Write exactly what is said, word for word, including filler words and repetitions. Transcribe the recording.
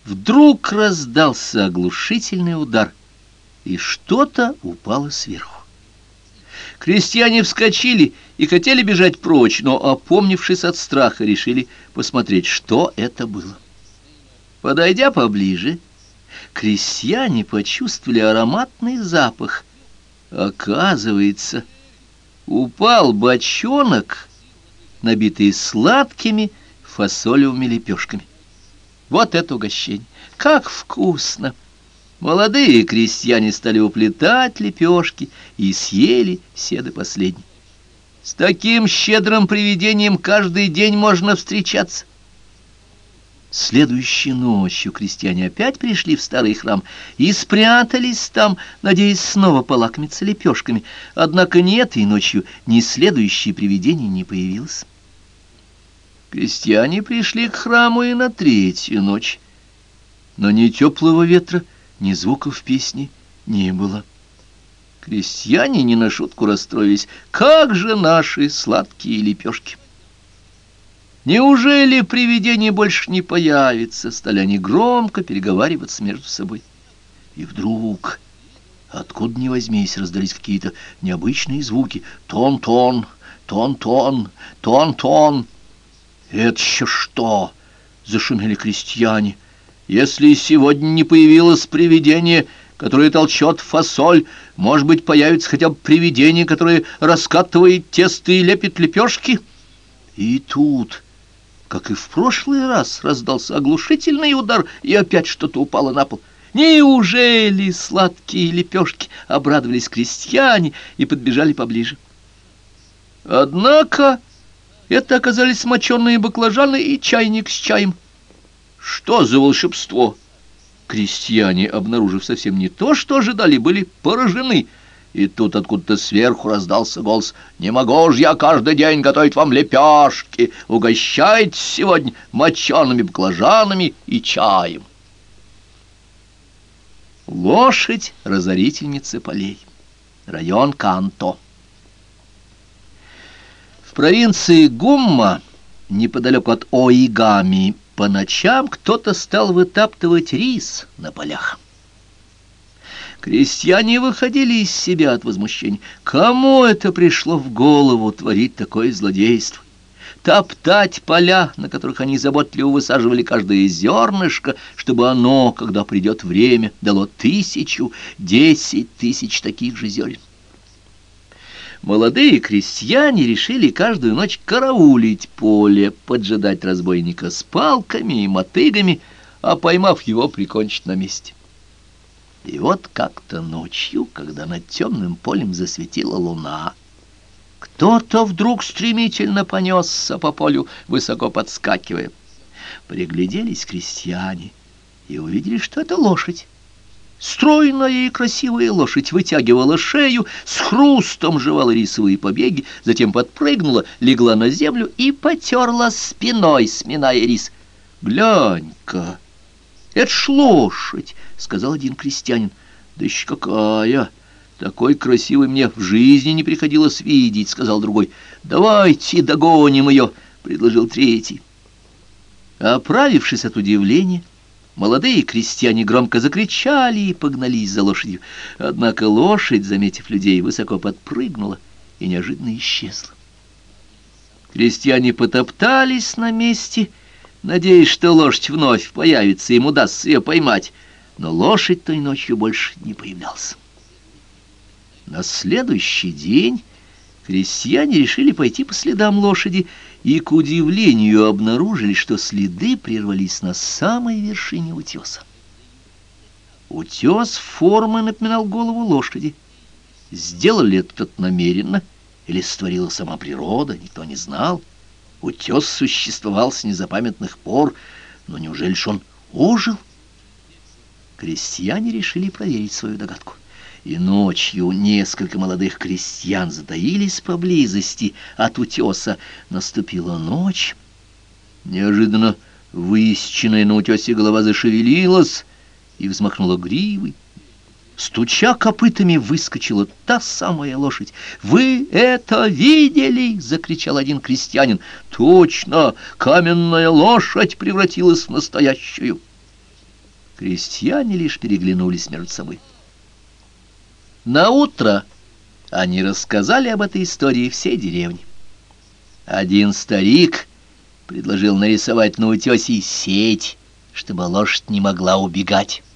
вдруг раздался оглушительный удар, и что-то упало сверху. Крестьяне вскочили и хотели бежать прочь, но, опомнившись от страха, решили посмотреть, что это было. Подойдя поближе, крестьяне почувствовали ароматный запах. Оказывается, упал бочонок, набитый сладкими фасолевыми лепешками. Вот это угощение! Как вкусно! Молодые крестьяне стали уплетать лепешки и съели все до последней. С таким щедрым привидением каждый день можно встречаться. Следующей ночью крестьяне опять пришли в старый храм и спрятались там, надеясь снова полакомиться лепешками. Однако ни этой ночью, ни следующее привидение не появилось. Крестьяне пришли к храму и на третью ночь, но ни теплого ветра, ни звуков песни не было. Крестьяне не на шутку расстроились. Как же наши сладкие лепешки! Неужели привидение больше не появится? Стали они громко переговариваться между собой. И вдруг, откуда ни возьмись, раздались какие-то необычные звуки. Тон-тон, тон-тон, тон-тон. «Это еще что?» — зашумели крестьяне. «Если сегодня не появилось привидение, которое толчет фасоль, может быть, появится хотя бы привидение, которое раскатывает тесто и лепит лепешки?» И тут, как и в прошлый раз, раздался оглушительный удар, и опять что-то упало на пол. «Неужели сладкие лепешки?» — обрадовались крестьяне и подбежали поближе. Однако это оказались моченые баклажаны и чайник с чаем. Что за волшебство? Крестьяне, обнаружив совсем не то, что ожидали, были поражены. И тут откуда-то сверху раздался голос: «Не могу ж я каждый день готовить вам лепешки, угощайтесь сегодня мочеными баклажанами и чаем». Лошадь разорительницы полей. Район Канто. В провинции Гумма, неподалеку от Оигами, по ночам кто-то стал вытаптывать рис на полях. Крестьяне выходили из себя от возмущения. Кому это пришло в голову творить такое злодейство? Топтать поля, на которых они заботливо высаживали каждое зернышко, чтобы оно, когда придет время, дало тысячу, десять тысяч таких же зерен. Молодые крестьяне решили каждую ночь караулить поле, поджидать разбойника с палками и мотыгами, а поймав его, прикончить на месте. И вот как-то ночью, когда над темным полем засветила луна, кто-то вдруг стремительно понесся по полю, высоко подскакивая. Пригляделись крестьяне и увидели, что это лошадь. Стройная и красивая лошадь вытягивала шею, с хрустом жевала рисовые побеги, затем подпрыгнула, легла на землю и потерла спиной, сминая рис. «Глянь-ка, это ж лошадь!» — сказал один крестьянин. «Да еще какая! Такой красивой мне в жизни не приходилось видеть», — сказал другой. «Давайте догоним ее», — предложил третий. Оправившись от удивления, молодые крестьяне громко закричали и погнались за лошадью. Однако лошадь, заметив людей, высоко подпрыгнула и неожиданно исчезла. Крестьяне потоптались на месте, надеясь, что лошадь вновь появится, им удастся ее поймать. Но лошадь той ночью больше не появлялась. На следующий день крестьяне решили пойти по следам лошади и, к удивлению, обнаружили, что следы прервались на самой вершине утеса. Утес формы напоминал голову лошади. Сделали это намеренно или сотворила сама природа, никто не знал. Утес существовал с незапамятных пор, но неужели ж он ожил? Крестьяне решили проверить свою догадку. И ночью несколько молодых крестьян затаились поблизости от утеса. Наступила ночь. Неожиданно высеченная на утесе голова зашевелилась и взмахнула гривой. Стуча копытами, выскочила та самая лошадь. «Вы это видели?» — закричал один крестьянин. «Точно, каменная лошадь превратилась в настоящую». Крестьяне лишь переглянулись между собой. Наутро они рассказали об этой истории всей деревне. Один старик предложил нарисовать на утёсе сеть, чтобы лошадь не могла убегать.